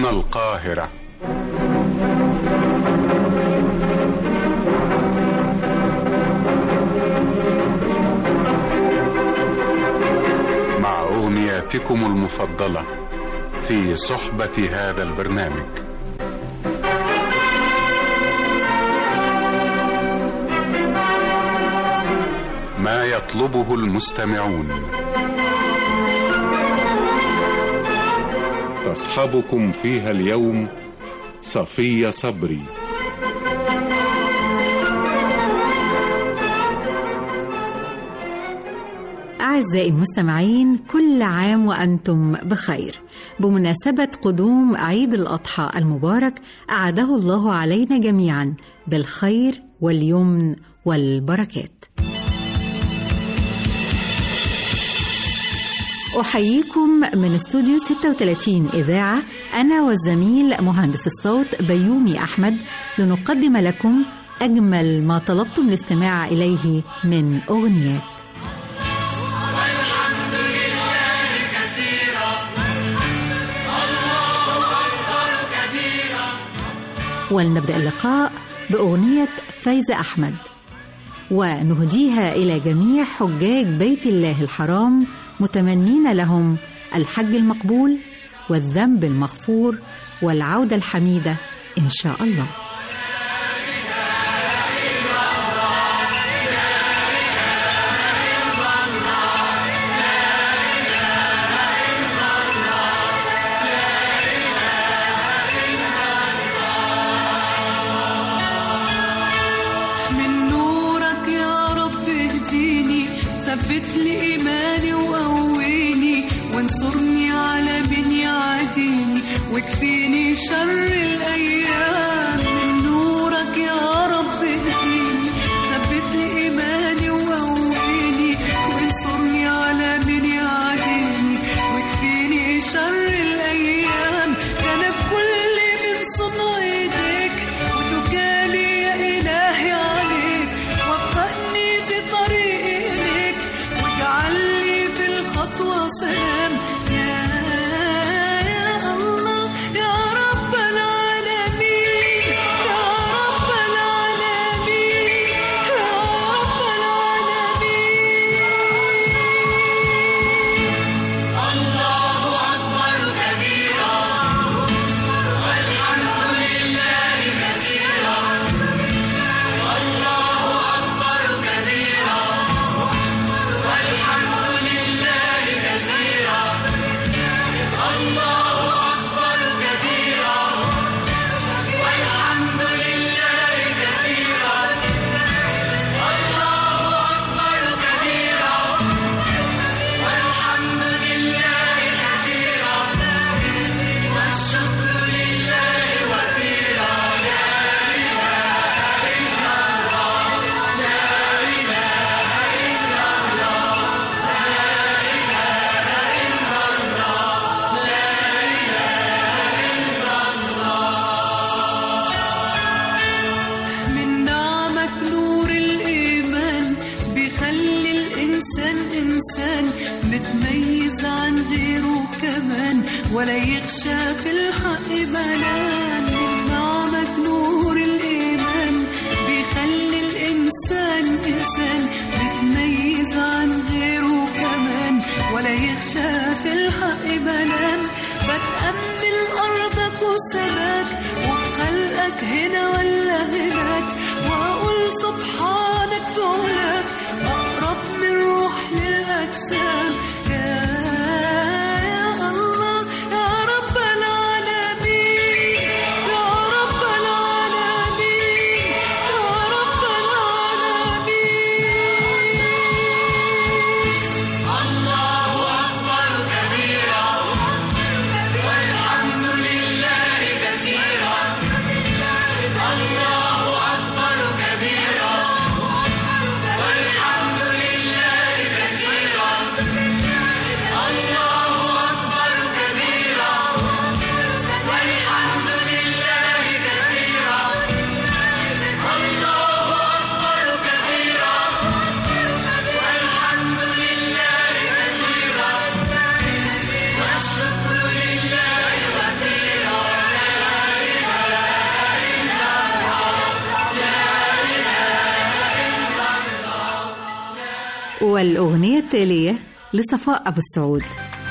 هنا القاهرة. مع أغنياتكم المفضلة في صحبة هذا البرنامج. ما يطلبه المستمعون. تصحبكم فيها اليوم صفية صبري. أعزائي المستمعين، كل عام وأنتم بخير. بمناسبة قدوم عيد الأضحى المبارك، أعاده الله علينا جميعا بالخير واليمن والبركات. أحييكم من استوديو 36 إذاعة، أنا والزميل مهندس الصوت بيومي أحمد، لنقدم لكم أجمل ما طلبتم الاستماع إليه من أغنيات. والحمد لله كثيرا، الله أكبر كبيرا. ولنبدأ اللقاء بأغنية فايزة أحمد، ونهديها إلى جميع حجاج بيت الله الحرام، متمنين لهم الحج المقبول والذنب المغفور والعودة الحميدة إن شاء الله. من نورك يا رب اهديني، ثبت لي إيماني وقويني، وانصرني على من يعاديني، واكفيني شر الأيام. من نورك يا رب اهديني، ثبت لي إيماني وقويني، وانصرني على من يعاديني، واكفيني شر الأيام. كان كل من صنع ايديك، وتكالي يا إلهي عليك، وفقني في طريق إليك، واجعل لي في الخطوة سلام. يا الله يا رب العالمين، يا رب العالمين، يا رب العالمين. الله أكبر كبيرا، والحمد لله كثيرا. الله أكبر كبيرا، والحمد لله كثيرا. الله أكبر كبيرا، والحمد لله كثيرا. الله أكبر كبيرا، والحمد لله كثيرا، والشكر لله وفيرا. لا إله إلا الله، لا إله إلا الله، لا إله إلا الله، لا إله إلا الله. من نعمك نور الإيمان، بيخلي الإنسان إنسان، متميز عن غيره كمان، ولا يخشى في الحق بلان. من نعمك نور الإيمان، بيخلي الإنسان إنسان، متميز عن غيره كمان، ولا يخشى في الحق بلان. بتأمل أرضك وسماك، وخلقك هنا ولا هناك، وأقول سبحانك في علاك، أقرب من روح للأجسام. يا الله يا رب العالمين، يا رب العالمين، يا رب العالمين. الله أكبر كبيرا، والحمد لله كثيرا. الله والأغنية التالية لصفاء أبو السعود.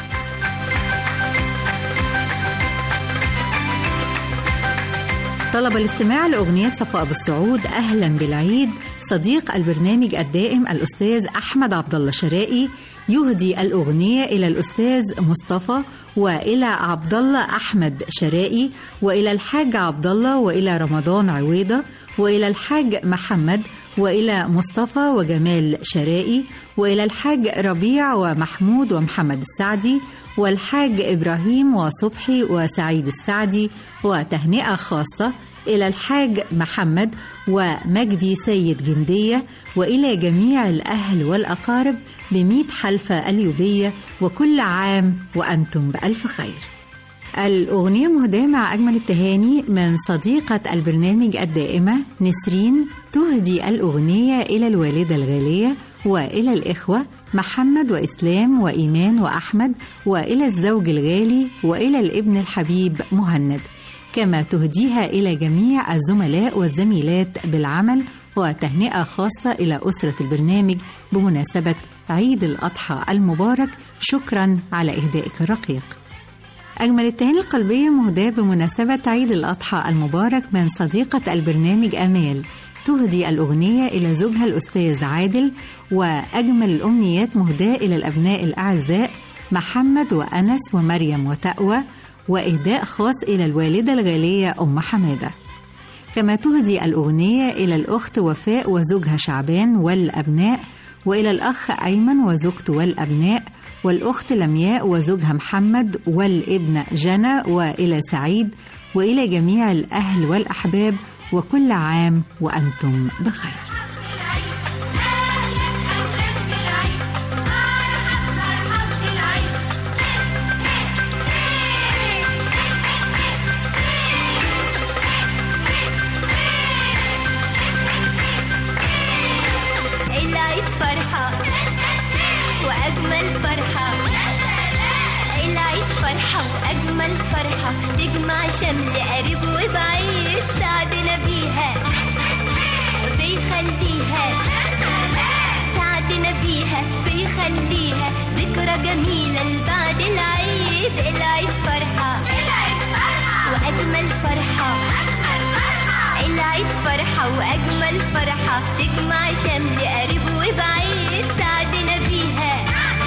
طلب الاستماع لأغنية صفاء أبو السعود أهلا بالعيد صديق البرنامج الدائم الأستاذ أحمد عبد الله شرائي، يهدي الأغنية إلى الأستاذ مصطفى وإلى عبد الله أحمد شرائي وإلى الحاج عبد الله وإلى رمضان عويضة وإلى الحاج محمد وإلى مصطفى وجمال شرائي وإلى الحاج ربيع ومحمود ومحمد السعدي والحاج إبراهيم وصبحي وسعيد السعدي، وتهنئة خاصة إلى الحاج محمد ومجدي سيد جندية وإلى جميع الأهل والأقارب ب100 حلفة اليوبية، وكل عام وأنتم بألف خير. الأغنية مهداة مع أجمل التهاني من صديقة البرنامج الدائمة نسرين، تهدي الأغنية إلى الوالدة الغالية وإلى الإخوة محمد وإسلام وإيمان وأحمد وإلى الزوج الغالي وإلى الابن الحبيب مهند، كما تهديها إلى جميع الزملاء والزميلات بالعمل، وتهنئة خاصة إلى أسرة البرنامج بمناسبة عيد الأضحى المبارك. شكرا على إهدائك الرقيق. أجمل التهاني القلبية مهداة بمناسبة عيد الأضحى المبارك من صديقة البرنامج أمال، تهدي الأغنية إلى زوجها الأستاذ عادل، وأجمل الأمنيات مهداة إلى الأبناء الأعزاء محمد وأنس ومريم وتقوى، وإهداء خاص إلى الوالدة الغالية أم حمادة. كما تهدي الأغنية إلى الأخت وفاء وزوجها شعبان والأبناء، وإلى الأخ أيمن وزوجته والأبناء، والأخت لمياء وزوجها محمد والابن جنى، وإلى سعيد، وإلى جميع الأهل والأحباب، وكل عام وأنتم بخير. العيد فرحة وأجمل فرحة، العيد فرحة وأجمل فرحة، تجمع شمل قريب وبعيد، سعدنا بيها بيخليها، سعدنا بيها بيخليها ذكرى جميلة لبعد العيد. العيد فرحة وأجمل فرحة، العيد فرحة وأجمل فرحة، تجمع شمل قريب وبعيد، سعدنا بيها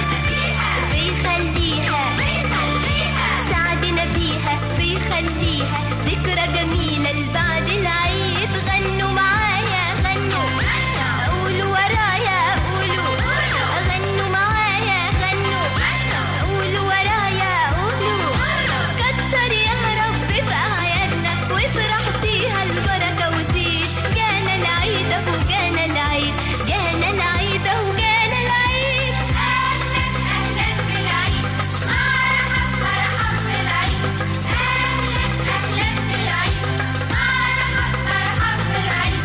بيخليها، سعدنا بيها بيخليها ذكرى جميلة لبعد العيد. غنوا معايا غنوا، قولوا ورايا قولوا، غنوا معايا غنوا، قولوا ورايا قولوا، كتر يا رب في أعيادنا وافرح فيها البركة وزيد. جانا العيد أهو جانا العيد، جانا العيد أهو جانا العيد. أهلا أهلا بالعيد، مرحب بالعيد، أهلا أهلا بالعيد، مرحب بالعيد.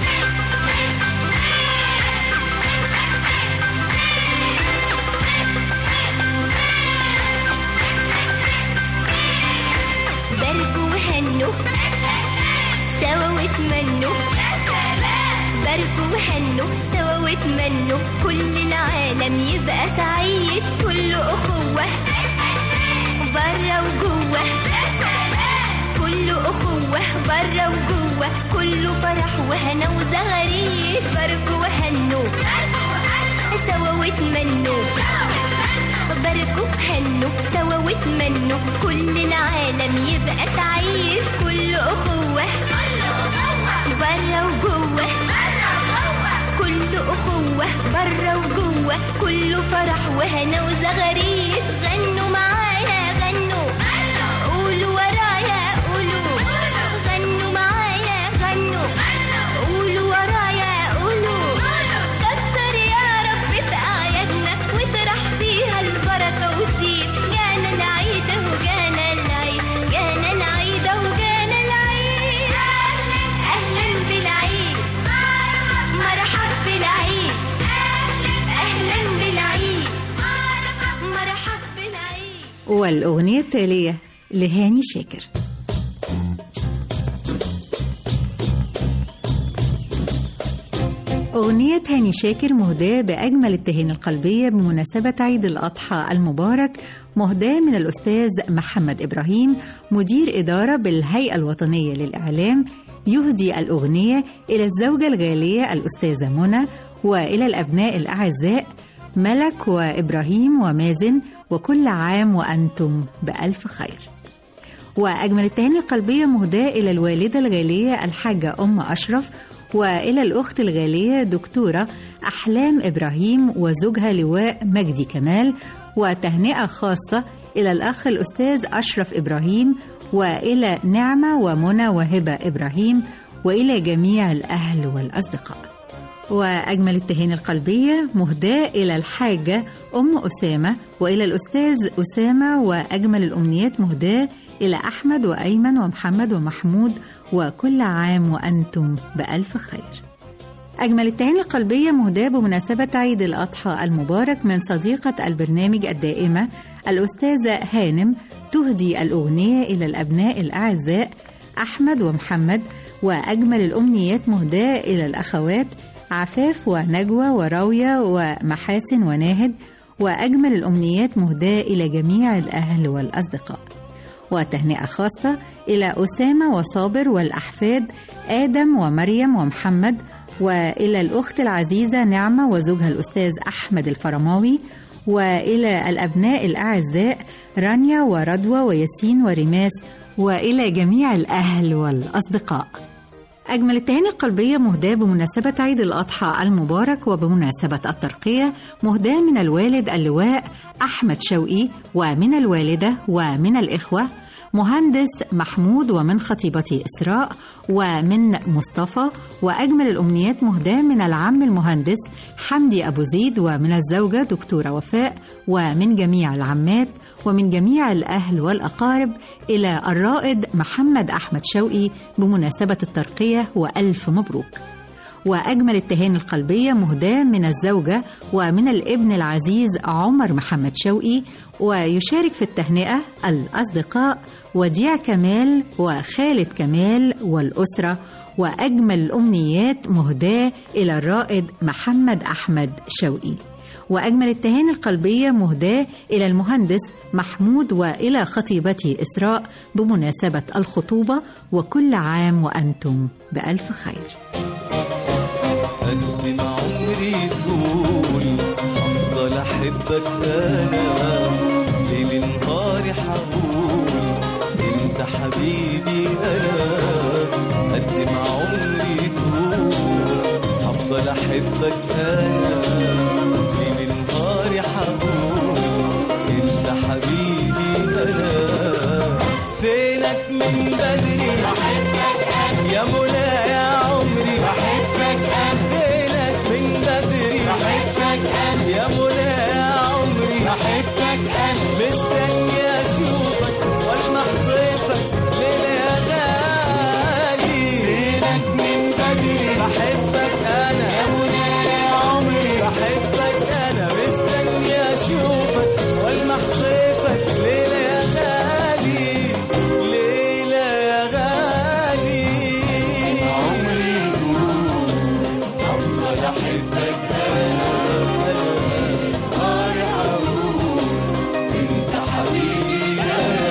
باركوا وهنوا سوا واتمنوا، باركوا وهنوا سوا واتمنوا، كل العالم يبقى سعيد، كل أخوة برا وجوه، كل أخوة برا وجوه، كله فرح وهنا وزغاريد. باركوا وهنوا سوا واتمنوا، باركوا وهنوا سوا واتمنوا، كل العالم يبقى سعيد، كل أخوة برا وجوه، كل أخوة برا وجوه، كله فرح وهنا وزغاريد. غنوا معايا غنوا، قولوا ورايا قولوا، غنوا معايا غنوا، قولوا ورايا قولوا، كتر يا رب في أعيادنا وافرح فيها البركة وزيد. جانا العيد أهو جانا العيد، جانا العيد أهو جانا العيد. أهلا بالعيد، مرحب بالعيد، أهلا بالعيد، مرحب بالعيد. والأغنية التالية لهاني شاكر. أغنية هاني شاكر مهداة بأجمل التهاني القلبية بمناسبة عيد الأضحى المبارك، مهداة من الأستاذ محمد إبراهيم مدير إدارة بالهيئة الوطنية للإعلام، يهدي الأغنية إلى الزوجة الغالية الأستاذة منى، وإلى الأبناء الأعزاء ملك وإبراهيم ومازن، وكل عام وأنتم بألف خير. وأجمل التهاني القلبية مهداة إلى الوالدة الغالية الحاجة أم أشرف، وإلى الأخت الغالية دكتورة أحلام إبراهيم وزوجها لواء مجدي كمال، وتهنئة خاصة إلى الأخ الأستاذ أشرف إبراهيم، وإلى نعمة ومنى وهبة إبراهيم، وإلى جميع الأهل والأصدقاء. وأجمل التهاني القلبية مهداة إلى الحاجة أم أسامة، وإلى الأستاذ أسامة، وأجمل الأمنيات مهداة إلى أحمد وأيمن ومحمد ومحمود، وكل عام وأنتم بألف خير. أجمل التهاني القلبية مهداة بمناسبة عيد الأضحى المبارك من صديقة البرنامج الدائمة الأستاذة هانم، تهدي الأغنية إلى الأبناء الأعزاء أحمد ومحمد، وأجمل الأمنيات مهداة إلى الأخوات عفاف ونجوى وراوية ومحاسن وناهد، وأجمل الأمنيات مهداة إلى جميع الأهل والأصدقاء. وتهنئة خاصة إلى أسامة وصابر والأحفاد آدم ومريم ومحمد، وإلى الأخت العزيزة نعمة وزوجها الأستاذ أحمد الفرماوي، وإلى الأبناء الأعزاء رانيا ورضوى وياسين ورماس، وإلى جميع الأهل والأصدقاء. أجمل التهاني القلبية مهداة بمناسبة عيد الأضحى المبارك وبمناسبة الترقية مهداة من الوالد اللواء أحمد شوقي، ومن الوالدة ومن الإخوة مهندس محمود، ومن خطيبتي إسراء، ومن مصطفى. وأجمل الأمنيات مهداة من العم المهندس حمدي أبو زيد، ومن الزوجة دكتورة وفاء، ومن جميع العمات، ومن جميع الأهل والأقارب إلى الرائد محمد أحمد شوقي بمناسبة الترقية، وألف مبروك. وأجمل التهاني القلبية مهداة من الزوجة ومن الابن العزيز عمر محمد شوقي، ويشارك في التهنئة الأصدقاء وديع كمال وخالد كمال والأسرة. وأجمل الأمنيات مهداة إلى الرائد محمد أحمد شوقي. وأجمل التهاني القلبية مهداة إلى المهندس محمود وإلى خطيبتي إسراء بمناسبة الخطوبة، وكل عام وأنتم بألف خير. قد ما عمري طول أفضل أحبك أنا، ليل نهاري حقول أنت حبيبي أنا. قد ما عمري طول أفضل أحبك أنا، ليل نهاري حقول أنت حبيبي أنا. فينك من بدري بحبك أنا يا منى يا عمري، بحبك أنا. فينك من بدري بحبك أنا يا منى يا عمري، بحبك أنا. مستني أشوفك والمح ضيفك ليلة يا غالي. فينك من بدري بحبك أنا يا منى يا عمري، بحبك أنا. مستني أشوفك والمح ضيفك ليلة يا غالي، ليلة يا غالي. عمري طول أفضل أحبك أنا، نهاري حقول أنت حبيبي أنا.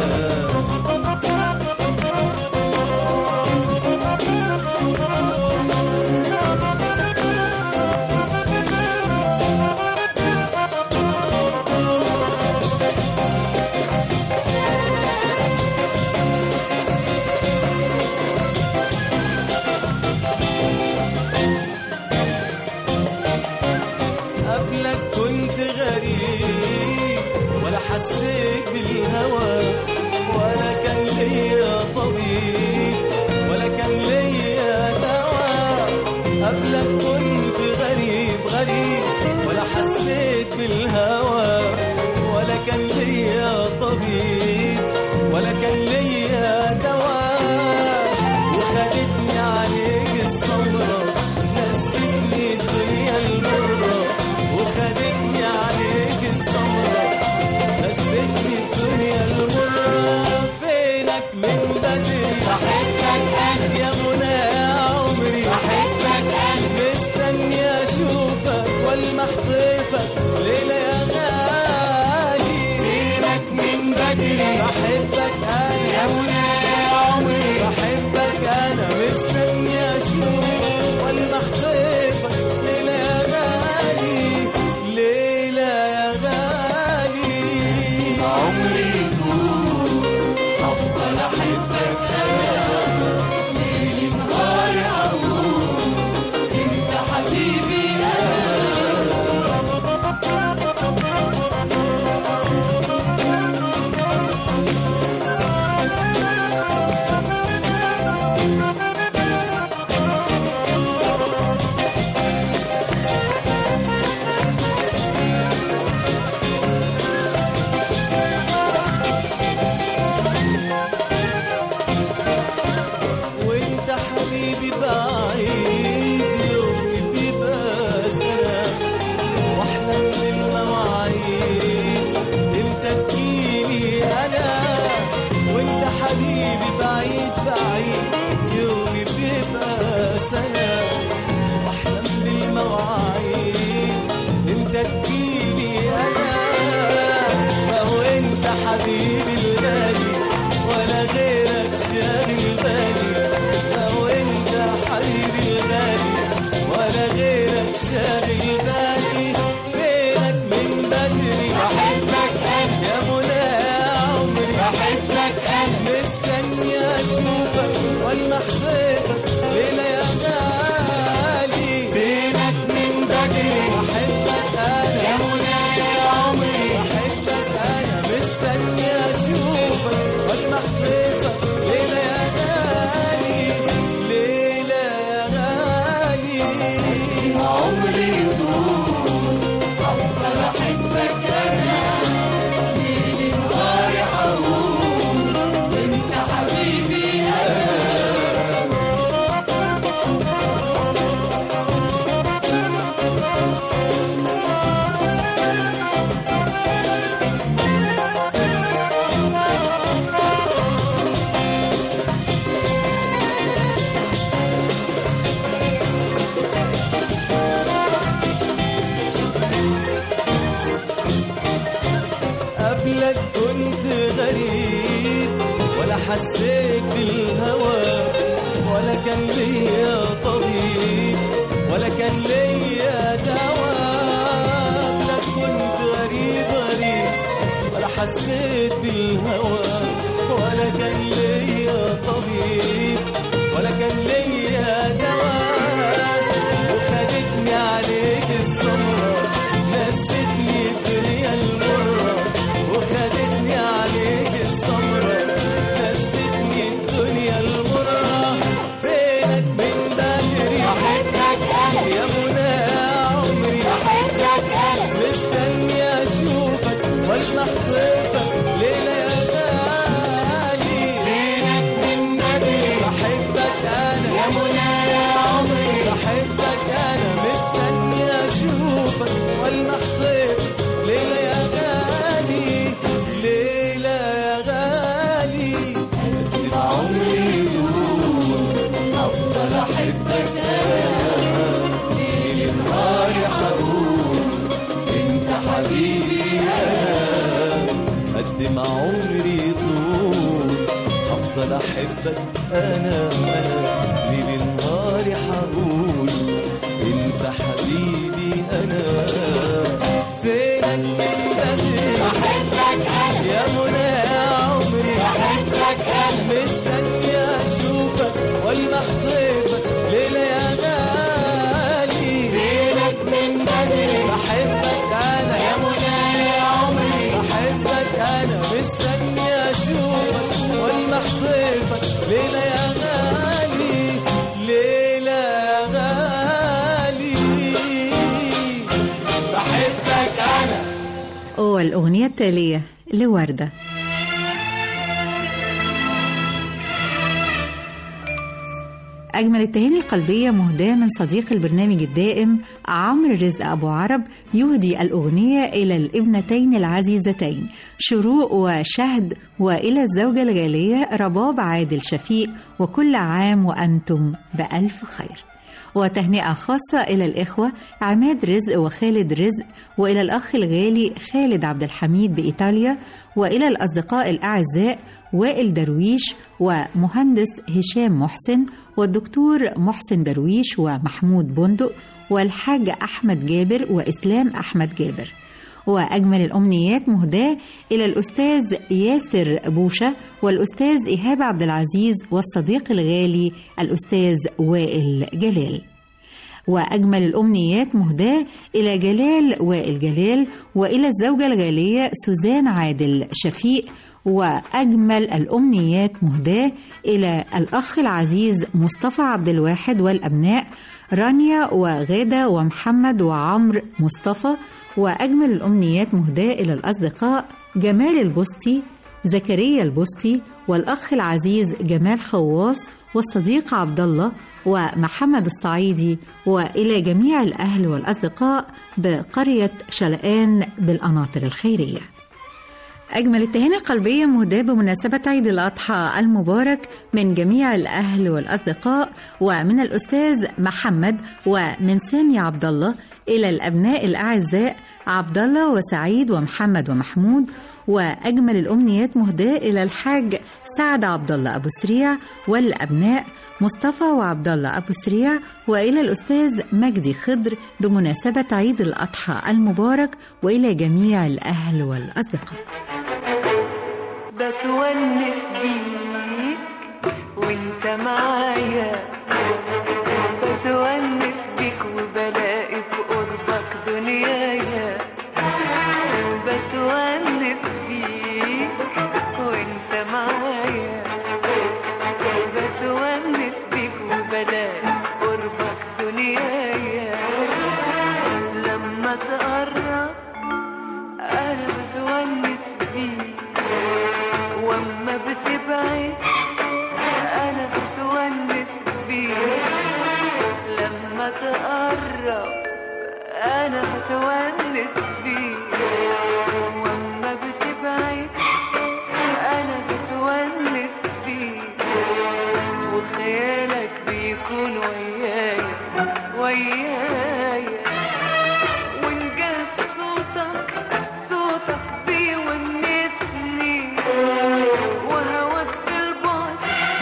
قبلك كنت غريب ولا حسيت بالهوى، ولا كان ليا طبيب ولا كان ليا دواء. قبلك كنت غريب غريب ولا حسيت بالهوى، ولا كان ليا طبيب ولا كان ليا دواء. وخدتني عليك الثورة نسيتني الدنيا المرة، وخدتني عليك الثورة نسيتني الدنيا المرة. فينك من بدري بحبك أنا يا منى يا عمري، بحبك أنا. وانت حبيبي بعيد يومي بيبقى سنة واحلم بالمواعيد امتى تجيلي انا وانت حبيبي بعيد بعيد يومي بيبقى سنة واحلم بالمواعيد امتى تجيلي انا ما هو انت حبيبي الغالي ولا غيرك شاغل بالي لو انت حبيبي الغالي ولا غيرك شاغل بالي فينك من بدري بحبك انا يا منى يا عمري بحبك انا مستني اشوفك والمحبك ليلة يا غالي فينك من بدري بحبك انا يا منى يا عمري بحبك انا مستني اشوفك والمحبك ليلة يا غالي ليلة يا غالي عمري يطول أفضل أحبك أنا ليل نهاري حقول وأنت حبيبي أنا قبلك كنت غريب ولا حسيت بالهوى ولا كان ليا طبيب ولا كان ليا دواء قبلك كنت غريب غريب ولا حسيت بالهوى ولا كان ليا طبيب ولا كان ليا دواء وخدتني عليك السمرة نستني الدنيا المرة وخدتني عليك السمرة نستني الدنيا المرة فينك من بدري بحبك أنا يا منى يا عمري بحبك أنا مستني أشوفك والمحبك ليلة يا غالي فينك من بدري بحبك أنا يا منى يا عمري بحبك أنا مستني أشوفك والمحبك ليلة يا غالي ليلة يا غالي قد ما عمري يدوم أفضل أحبك أنا ليل نهاري حقول أنت حبيبي أنا قد ما عمري يطول أفضل أحبك أنا ليل نهاري حقول أنت حبيبي أنا فينك من بدري بحبك أنا يا منى يا عمري بحبك أنا مستني أشوفك والمحبك ليلة يا غالي فينك من بدري بحبك أنا يا منى يا عمري بحبك أنا مستني أشوفك والمحبك ليلة يا غالي ليلة يا غالي بحبك أنا. والأغنية التالية لوردة. أجمل التهاني القلبية مهداة من صديق البرنامج الدائم عمرو رزق أبو عرب يهدي الأغنية إلى الابنتين العزيزتين شروق وشهد وإلى الزوجة الغالية رباب عادل شفيق وكل عام وأنتم بألف خير. وتهنئة خاصة إلى الإخوة عماد رزق وخالد رزق وإلى الأخ الغالي خالد عبد الحميد بإيطاليا وإلى الأصدقاء الأعزاء وائل درويش ومهندس هشام محسن والدكتور محسن درويش ومحمود بندق والحاج أحمد جابر وإسلام أحمد جابر. وأجمل الأمنيات مهداة إلى الأستاذ ياسر بوشة والأستاذ إيهاب عبد العزيز والصديق الغالي الأستاذ وائل جلال. وأجمل الأمنيات مهداة إلى جلال وائل جلال وإلى الزوجة الغالية سوزان عادل شفيق. وأجمل الأمنيات مهداة إلى الأخ العزيز مصطفى عبد الواحد والأبناء رانيا وغادة ومحمد وعمر مصطفى. وأجمل الأمنيات مهداة إلى الأصدقاء جمال البستي زكريا البستي والأخ العزيز جمال خواص والصديق عبد الله ومحمد الصعيدي، وإلى جميع الأهل والأصدقاء بقرية شلقان بالقناطر الخيرية. أجمل التهاني القلبية مهداة بمناسبة عيد الأضحى المبارك من جميع الأهل والأصدقاء ومن الأستاذ محمد ومن سامي عبد الله إلى الأبناء الأعزاء عبد الله وسعيد ومحمد ومحمود. وأجمل الأمنيات مهداة إلى الحاج سعد عبد الله أبو سريع والأبناء مصطفى وعبد الله أبو سريع، وإلى الأستاذ مجدي خضر بمناسبة عيد الأضحى المبارك، وإلى جميع الأهل والأصدقاء. بتونس بيك وانت معايا، بتونس بيك وبلاقي في قربك دنيايا، بتونس بيك وانت معايا، بتونس بيك وبلاقي في قربك دنيايا، لما تقرب انا بتونس بيك واما بتبعد انا بتونس بيك، لما تقرب انا بتونس بيك واما بتبعد انا بتونس بيك، وخيالك بيكون ويايا ويايا، ونجاز صوتك صوتك بيونسني، وهواك في البعد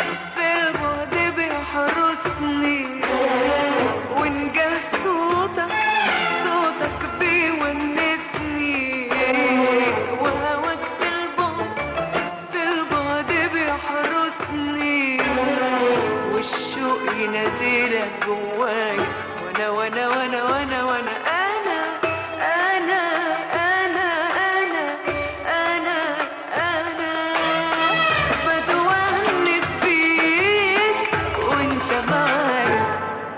بيحرسني، ونجاز صوتك صوتك بيونسني، وهواك في البعد بيحرسني، والشوق يناديلك جوايا، وانا وانا وانا وانا وانا بتونس بيك وانت معايا.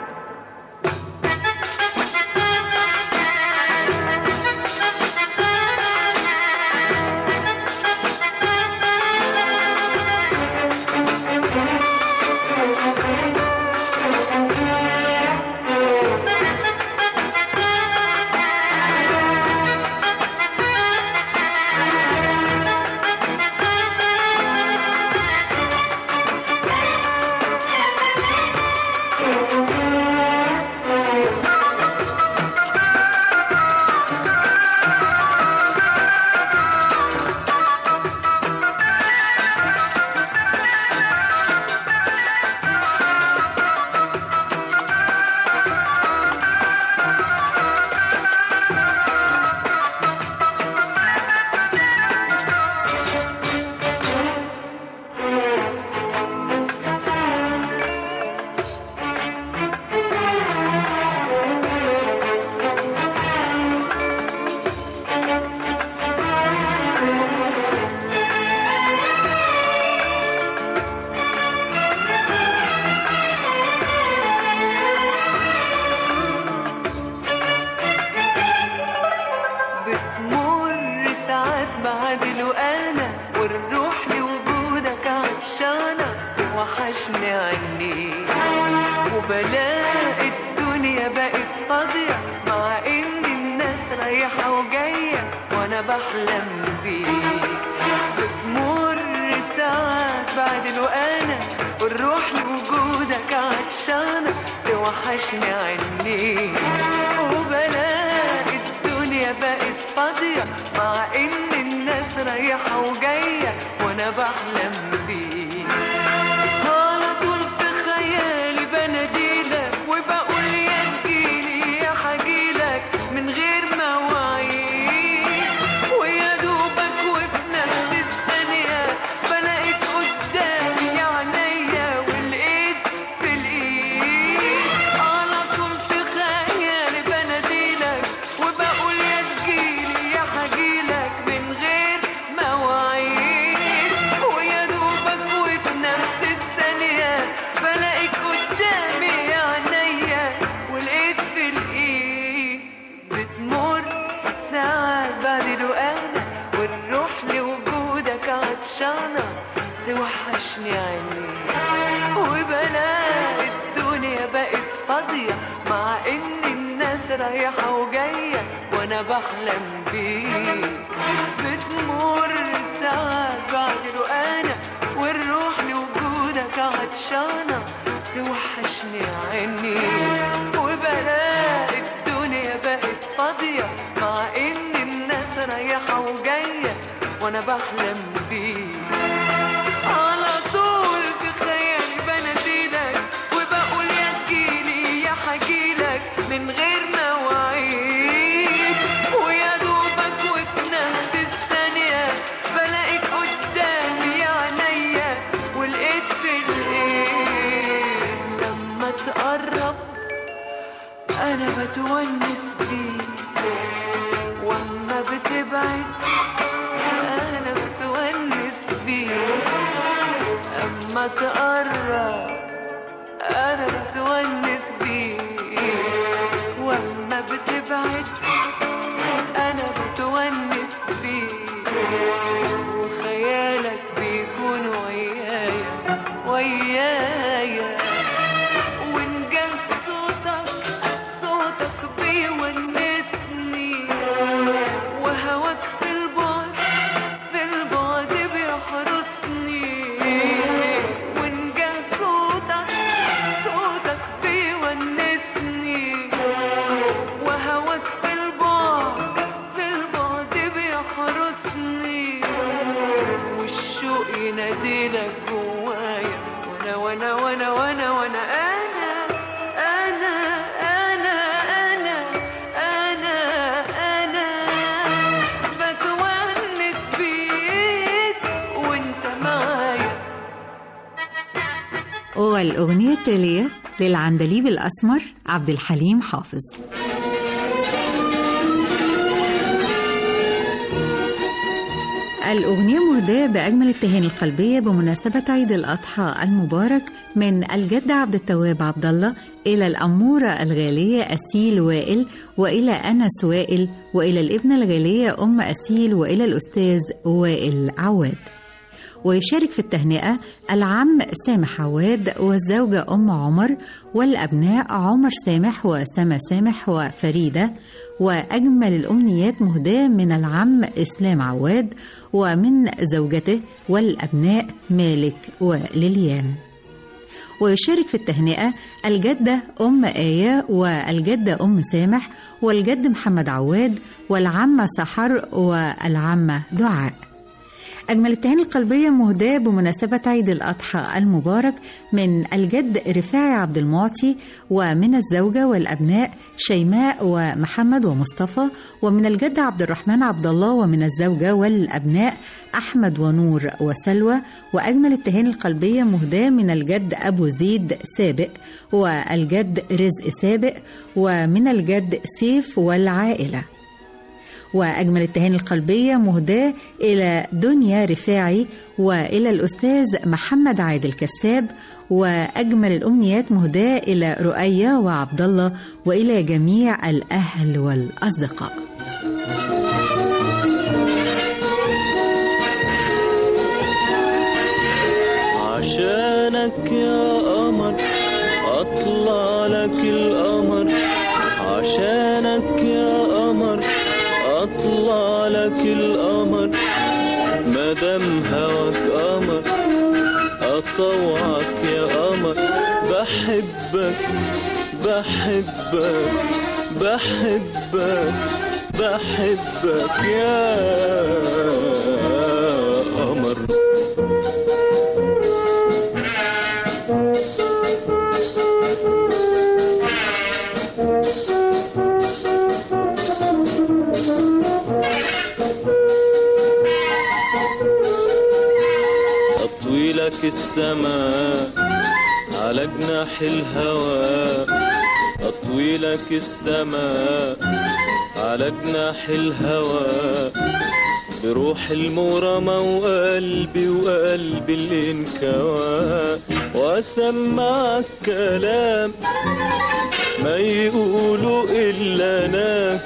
وحشني عني، وبلاقي الدنيا بقت فاضية مع ان الناس رايحة وجاية وانا بحلم بيك، بتمر ساعات بعد الوقانة والروح لوجودك عطشانة توحشني عني، وبلاقي الدنيا بقت فاضية مع ان الناس رايحة وجاية وانا بحلم بيك، على طول في خيالي بناديلك وبقول يا تجيلي يا حجيلك من غير مواعيد، بقت فاضية مع ان الناس رايحة وجاية وانا بحلم بيك. بتمر ساعات بعد رقانة والروح لوجودك عطشانة توحشني عيني، وبلاقي الدنيا بقت فاضية مع ان الناس رايحة وجاية وانا بحلم بيك. على طول في خيالي بناديلك وبقول يا تجيلي يا حجيلك من غير مواعيد، ويا دوبك وفي نفس الثانية بلاقيك قدامي عينيا ولقيت في الايه لما تقرب انا بتونس بيك، واما بتبعد انا بتونس بيك، اما تقرب انا بتونس بيك، واما بتبعد انا بتونس بيك، وخيالك بيكون ويايا ويايا، وإن جال صوتك بيونسني، وهواك في البعد بيحرسني، وإن جال صوتك بيونسني، وهواك في البعد بيحرسني، والشوق يناديلك جوايا وانا وانا وانا وانا انا بتونس بيك وانت معايا. والأغنية التالية للعندليب الأسمر عبد الحليم حافظ. الأغنية مهداة بأجمل التهاني القلبية بمناسبة عيد الأضحى المبارك من الجد عبد التواب عبد الله إلى الأمورة الغالية أسيل وائل، وإلى أنس وائل، وإلى الابنة الغالية أم أسيل، وإلى الأستاذ وائل عواد. ويشارك في التهنئة العم سامح عواد والزوجة أم عمر والأبناء عمر سامح وسما سامح وفريدة، وأجمل الأمنيات مهداة من العم إسلام عواد ومن زوجته والأبناء مالك وليليان. ويشارك في التهنئة الجدة أم آية والجدة أم سامح والجد محمد عواد والعمة سحر والعمة دعاء. أجمل التهاني القلبية مهداة بمناسبة عيد الأضحى المبارك من الجد رفاعي عبد المعطي ومن الزوجة والأبناء شيماء ومحمد ومصطفى، ومن الجد عبد الرحمن عبد الله ومن الزوجة والأبناء أحمد ونور وسلوى. وأجمل التهاني القلبية مهداة من الجد أبو زيد سابق والجد رزق سابق ومن الجد سيف والعائلة. وأجمل التهاني القلبية مهداة إلى دنيا رفاعي وإلى الأستاذ محمد عادل كساب. وأجمل الأمنيات مهداة إلى رؤية وعبد الله وإلى جميع الأهل والأصدقاء. عشانك يا قمر أطلع لك القمر، عشانك يا قمر أطلع لك القمر، مادام هواك قمر أطوعك يا قمر، بحبك بحبك بحبك بحبك يا قمر. أطويلك السماء على جناح الهوى، أطويلك السماء على جناح الهوى، بروح المرمى وقلبي وقلبي اللي انكوى، واسمعك كلام ما يقولوا إلا أنا،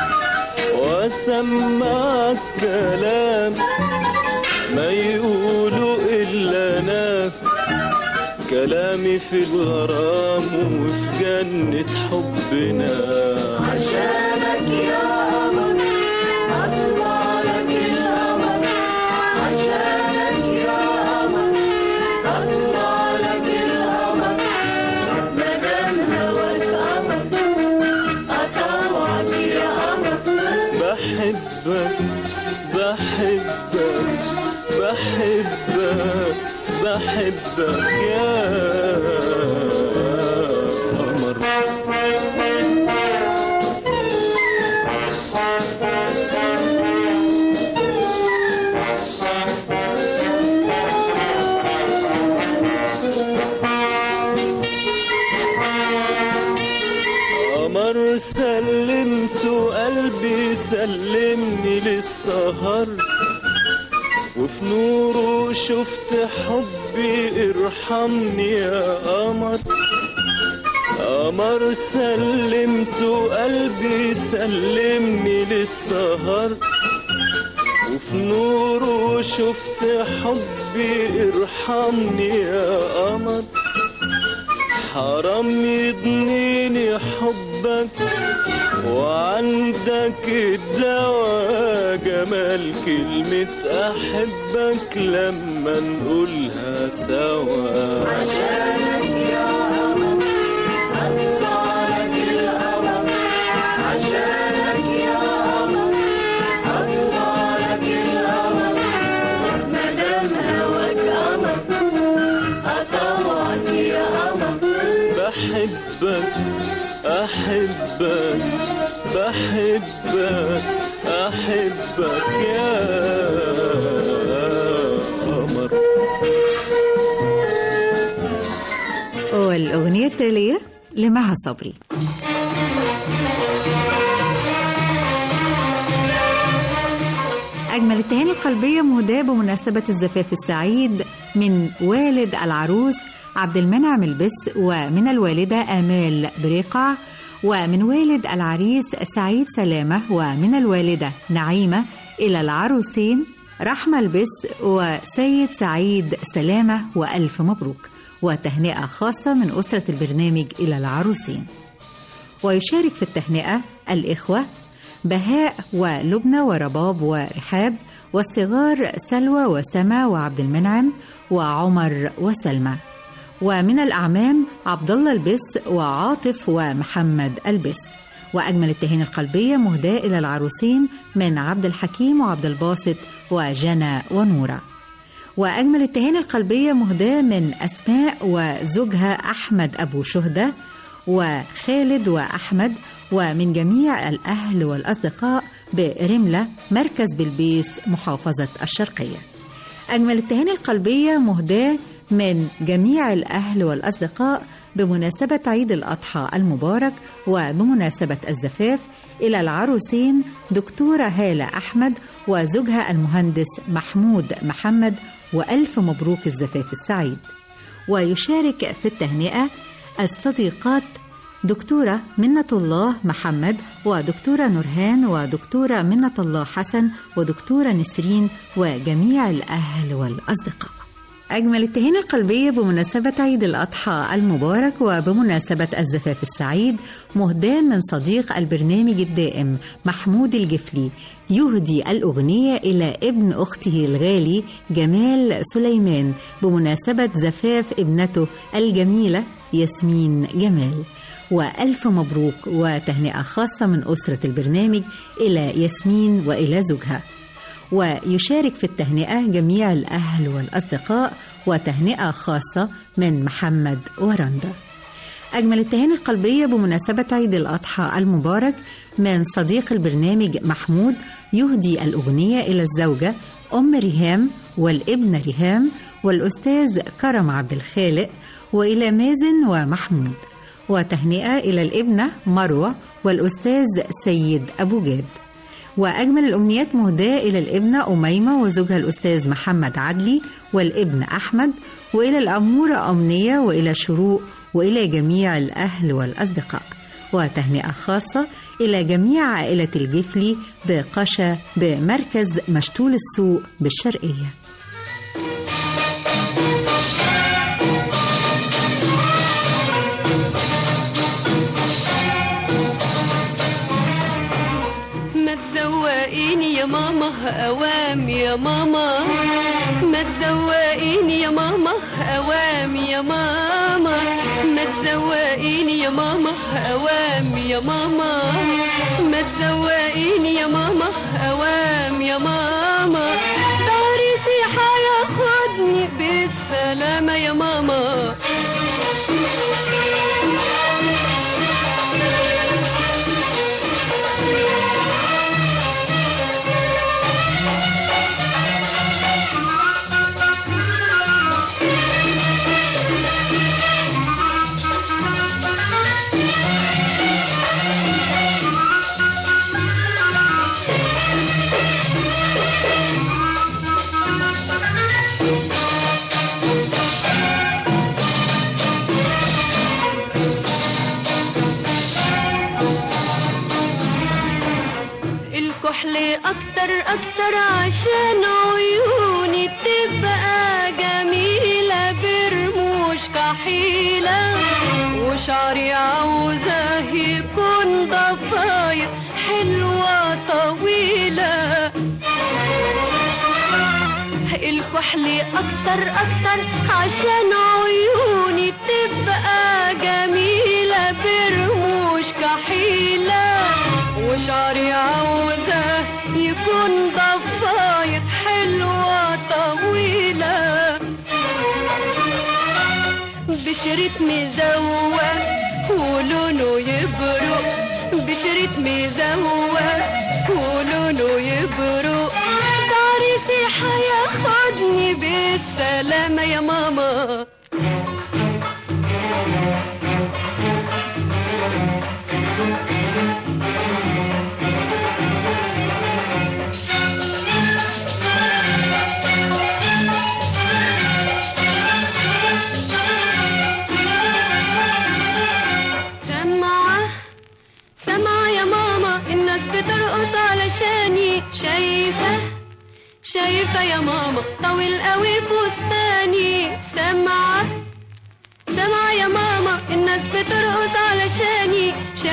واسمعك كلام ما يقولوا إلا أنا، كلامي في الغرام وفي جنة حبنا. عشانك يا قمر أطلع لك القمر، عشانك يا قمر أطلع لك القمر، مدام هواك قمر أطوعك يا قمر. بحبك بحبك بحبك بحبك يا قمر. قمر سلمت قلبي سلمني للسهر، وفي نوره شفت حبي ارحمني يا قمر. قمر سلمت قلبي سلمني للسهر، وفي نوره شفت حبي ارحمني يا قمر. حرام يضنيني حبك وعندك الدواء، جمال كلمة أحبك لما نقولها سوا. عشانك يا قمر أطلع لك القمر، عشانك يا قمر أطلع لك القمر، مدام هواك قمر أطوعك يا قمر. بحبك أحبك بحبك أحبك يا قمر. والأغنية التالية لمها صبري. أجمل التهاني القلبية مهداة بمناسبة الزفاف السعيد من والد العروس عبد المنعم البس، ومن الوالدة آمال بريقع، ومن والد العريس سعيد سلامة، ومن الوالدة نعيمة، إلى العروسين رحمة البس وسيد سعيد سلامة، وألف مبروك. وتهنئة خاصة من أسرة البرنامج إلى العروسين. ويشارك في التهنئة الإخوة بهاء ولبنى ورباب ورحاب، والصغار سلوى وسما وعبد المنعم وعمر وسلمى. ومن الأعمام عبد الله البس وعاطف ومحمد البس. وأجمل التهاني القلبية مهداة إلى العروسين من عبد الحكيم وعبد الباسط وجنى ونورة. وأجمل التهاني القلبية مهداة من أسماء وزوجها أحمد أبو شهدة وخالد وأحمد، ومن جميع الأهل والأصدقاء برملة مركز بلبيس محافظة الشرقية. أجمل التهاني القلبية مهداة من جميع الأهل والأصدقاء بمناسبة عيد الأضحى المبارك وبمناسبة الزفاف إلى العروسين دكتورة هالة أحمد وزوجها المهندس محمود محمد، وألف مبروك الزفاف السعيد. ويشارك في التهنئة الصديقات دكتورة منة الله محمد ودكتورة نورهان ودكتورة منة الله حسن ودكتورة نسرين وجميع الأهل والأصدقاء. أجمل التهاني القلبية بمناسبة عيد الأضحى المبارك وبمناسبة الزفاف السعيد مهداة من صديق البرنامج الدائم محمود الجفلي، يهدي الأغنية إلى ابن أخته الغالي جمال سليمان بمناسبة زفاف ابنته الجميلة ياسمين جمال، وألف مبروك. وتهنئة خاصة من أسرة البرنامج إلى ياسمين وإلى زوجها. ويشارك في التهنئة جميع الأهل والأصدقاء، وتهنئة خاصة من محمد ورندا. أجمل التهاني القلبية بمناسبة عيد الأضحى المبارك من صديق البرنامج محمود، يهدي الأغنية إلى الزوجة أم ريهام والابن ريهام والأستاذ كرم عبد الخالق، وإلى مازن ومحمود. وتهنئة إلى الابنة مروة والأستاذ سيد أبو جاد. وأجمل الأمنيات مهداة إلى الابنة أميمة وزوجها الأستاذ محمد عدلي والابن أحمد، وإلى الأمورة أمنية، وإلى شروق، وإلى جميع الأهل والأصدقاء. وتهنئة خاصة إلى جميع عائلة الجفلي بقشة بمركز مشتول السوق بالشرقية. يا ماما أوام يا ماما، ما تزوقيني يا ماما أوام يا ماما، ما تزوقيني يا ماما أوام يا ماما، ما تزوقيني يا ماما أوام يا ماما، عريسي حياخدني بالسلامة يا ماما. أكتر عشان عيوني تبقى جميلة برموش كحيلة، وشعري عاوزاه يكون ضفاير حلوة طويلة. الكحل أكتر عشان عيوني تبقى جميلة برموش كحيلة، وشعري عاوزاه يكون ضفاير حلوة طويلة، بشريط مزوق ولونه يبرق، بشريط مزوق ولونه يبرق، عريسي حياخدني بالسلامة يا ماما. سمعة يا ماما الناس بترقص علشاني، شايفة يا ماما طويل قوي فستاني. سمعة يا ماما الناس بترقص علشاني،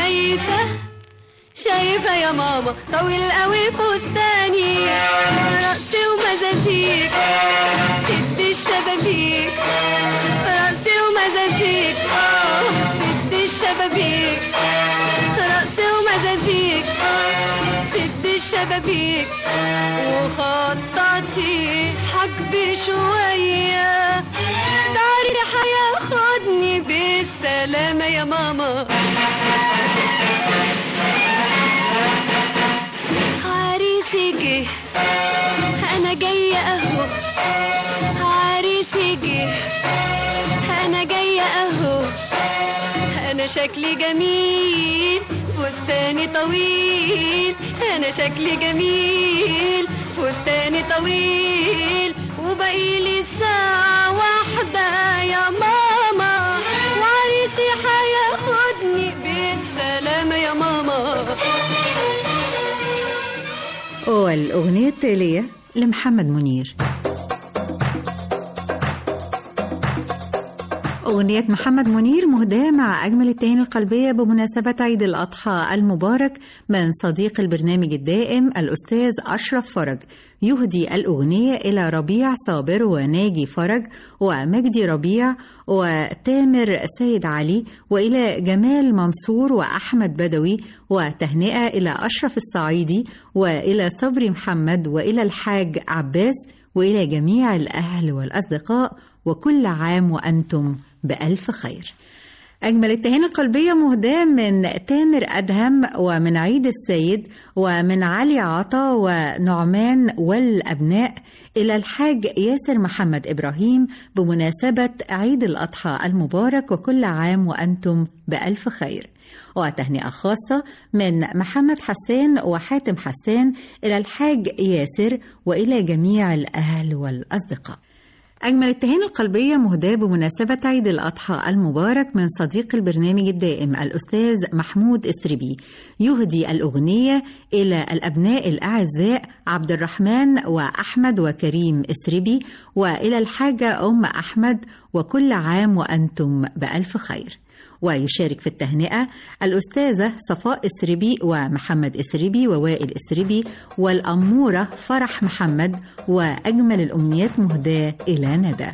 شايفة يا ماما طويل قوي فستاني. رقصي ومزازيك سد الشبابيك، رقصي ومزازيك سد الشبابيك، رقصي ومزازيك سد الشبابيك، وخططي حجبي شوية، تعالي حياخدني بالسلامة يا ماما. عريسي جه أنا جاية أهو، عريسي جه أنا جاية أهو، أنا شكلي جميل فستاني طويل، أنا شكلي جميل فستاني طويل، وبقيلي ساعة واحدة يا ماما، وعريسي حياخدني بالسلامة يا ماما. والأغنية التالية لمحمد منير. أغنية محمد منير مهداة مع أجمل التهاني القلبية بمناسبة عيد الأضحى المبارك من صديق البرنامج الدائم الأستاذ أشرف فرج، يهدي الأغنية إلى ربيع صابر وناجي فرج ومجدي ربيع وتامر سيد علي، وإلى جمال منصور وأحمد بدوي، وتهنئة إلى أشرف الصعيدي وإلى صبري محمد وإلى الحاج عباس وإلى جميع الأهل والأصدقاء، وكل عام وأنتم بألف خير. أجمل التهاني القلبية مهداة من تامر أدهم ومن عيد السيد ومن علي عطا ونعمان والأبناء إلى الحاج ياسر محمد إبراهيم بمناسبة عيد الأضحى المبارك، وكل عام وأنتم بألف خير. وتهنئة خاصة من محمد حسان وحاتم حسان إلى الحاج ياسر وإلى جميع الأهل والأصدقاء. أجمل التهاني القلبية مهداة بمناسبة عيد الأضحى المبارك من صديق البرنامج الدائم الأستاذ محمود إسربي، يهدي الأغنية إلى الأبناء الأعزاء عبد الرحمن وأحمد وكريم إسربي، وإلى الحاجة أم أحمد وكل عام وأنتم بألف خير. ويشارك في التهنئة الأستاذة صفاء إسربي ومحمد إسربي ووائل إسربي والأمورة فرح محمد، وأجمل الأمنيات مهداة إلى ندى.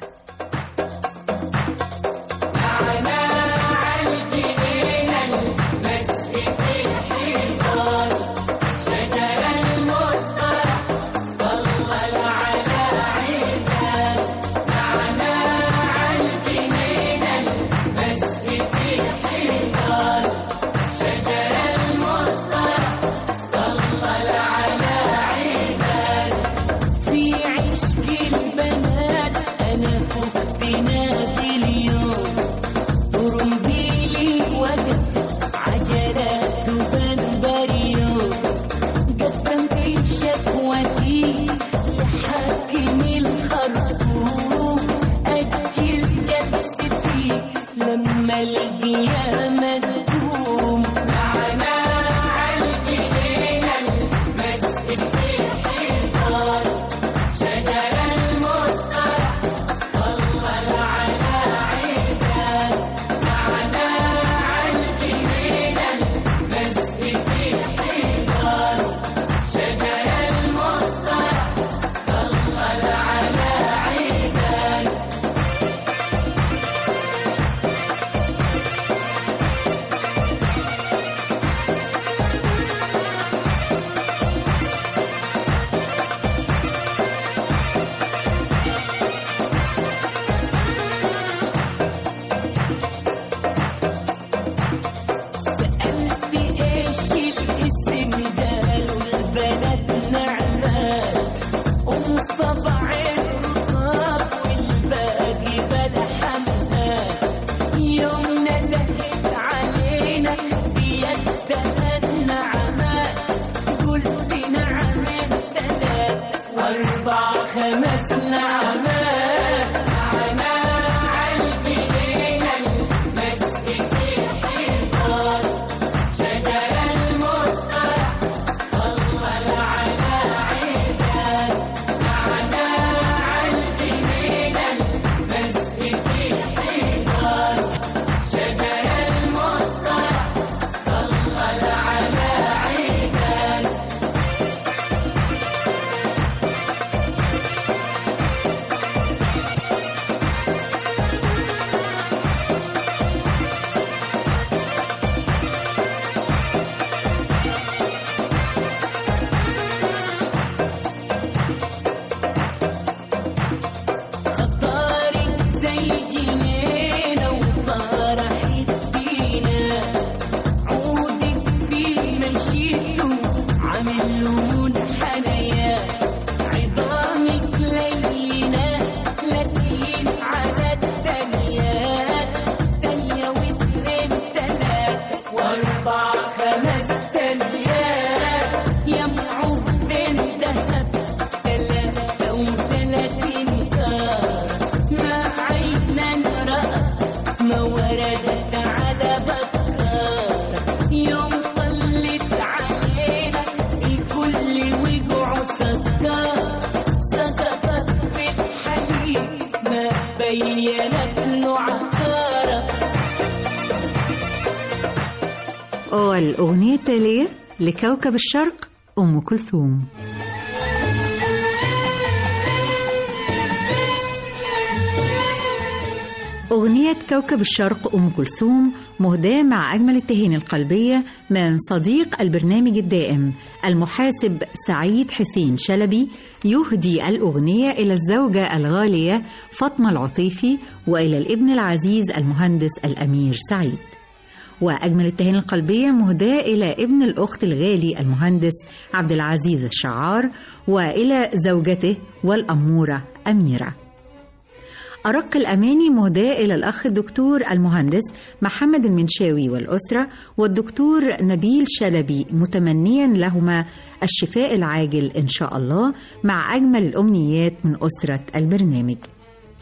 والأغنية التالية لكوكب الشرق أم كلثوم. أغنية كوكب الشرق أم كلثوم مهداة مع أجمل التهاني القلبية من صديق البرنامج الدائم المحاسب سعيد حسين شلبي، يهدي الأغنية إلى الزوجة الغالية فاطمة العطيفي وإلى الابن العزيز المهندس الأمير سعيد. وأجمل التهاني القلبية مهداة إلى ابن الأخت الغالي المهندس عبد العزيز الشعار وإلى زوجته والأمورة أميرة. أرق الأماني مهداة إلى الأخ الدكتور المهندس محمد المنشاوي والأسرة والدكتور نبيل شلبي، متمنيا لهما الشفاء العاجل إن شاء الله، مع أجمل الأمنيات من أسرة البرنامج.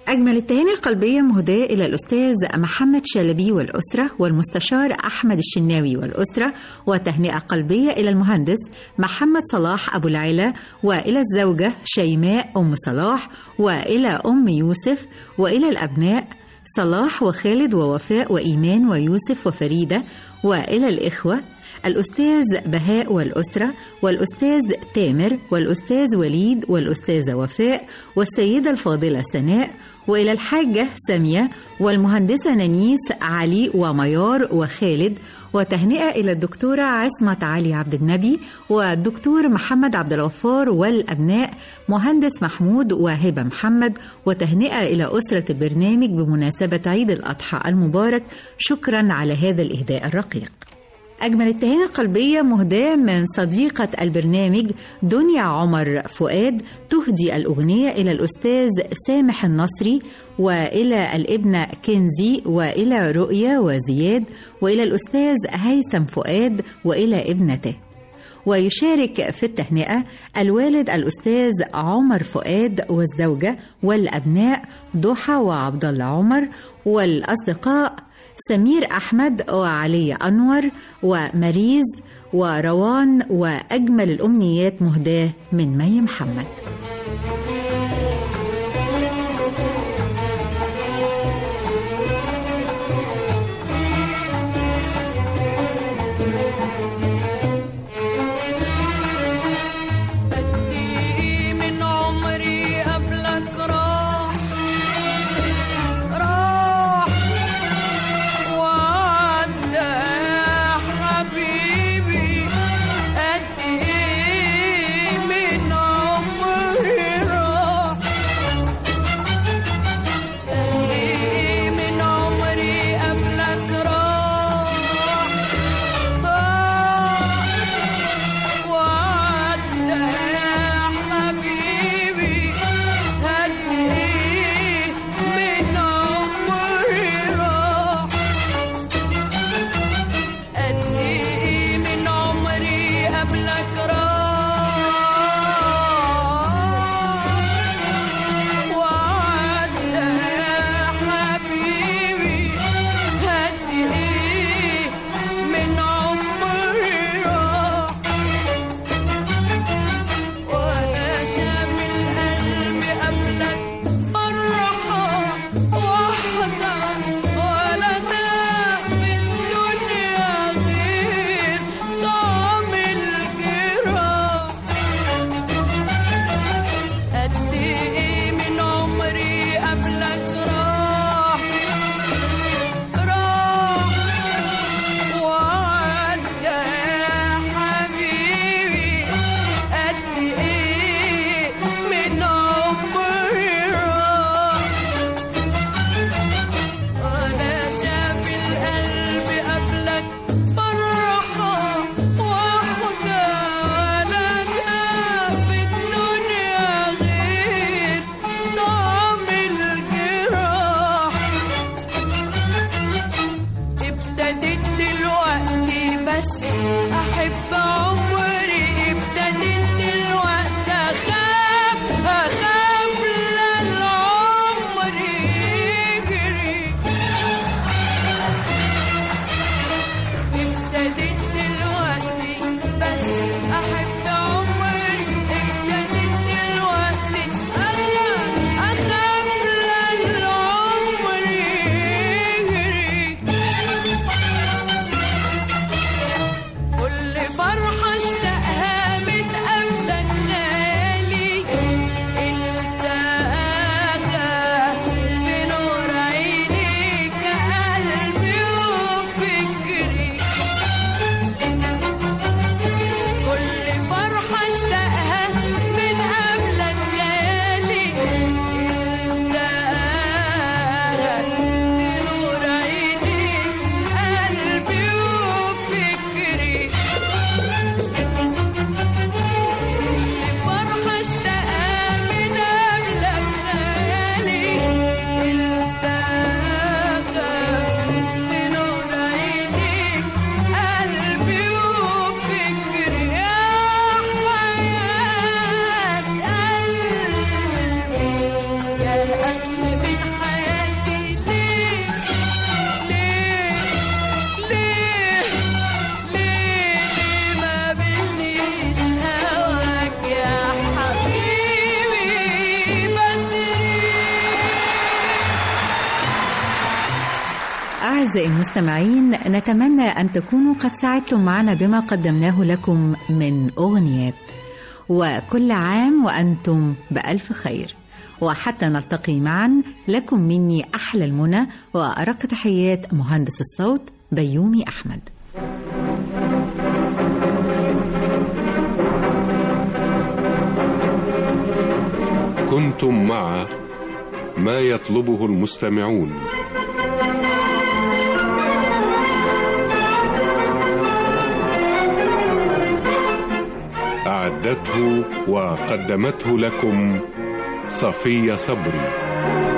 أجمل التهاني القلبية مهداة إلى الأستاذ محمد شلبي والأسرة والمستشار أحمد الشناوي والأسرة، وتهنئة قلبية إلى المهندس محمد صلاح أبو العلا، وإلى الزوجة شيماء أم صلاح، وإلى أم يوسف، وإلى الأبناء صلاح وخالد ووفاء وإيمان ويوسف وفريدة، وإلى الإخوة الأستاذ بهاء والأسرة، والأستاذ تامر، والأستاذ وليد، والأستاذة وفاء، والسيدة الفاضلة سناء، وإلى الحاجة سامية، والمهندسة نانيس علي وميار وخالد، وتهنئة إلى الدكتورة عصمة علي عبد النبي والدكتور محمد عبد الغفار والأبناء مهندس محمود وهبة محمد، وتهنئة إلى أسرة البرنامج بمناسبة عيد الأضحى المبارك. شكرا على هذا الإهداء الرقيق. أجمل التهاني القلبية مهداة من صديقة البرنامج دنيا عمر فؤاد، تهدي الأغنية إلى الأستاذ سامح النصري، وإلى الابنة كنزي، وإلى رؤية وزياد، وإلى الأستاذ هيثم فؤاد، وإلى ابنته. ويشارك في التهنئة الوالد الأستاذ عمر فؤاد والزوجة والأبناء ضحى وعبد الله عمر، والأصدقاء سمير أحمد وعلي أنور ومريز وروان، وأجمل الأمنيات مهداة من مي محمد. من عمري أعزائي المستمعين، نتمنى أن تكونوا قد سعدتم معنا بما قدمناه لكم من أغنيات، وكل عام وأنتم بألف خير. وحتى نلتقي معا، لكم مني أحلى المنى وأرق تحيات مهندس الصوت بيومي أحمد. كنتم مع ما يطلبه المستمعون. أعدته وقدمته لكم صفية صبري.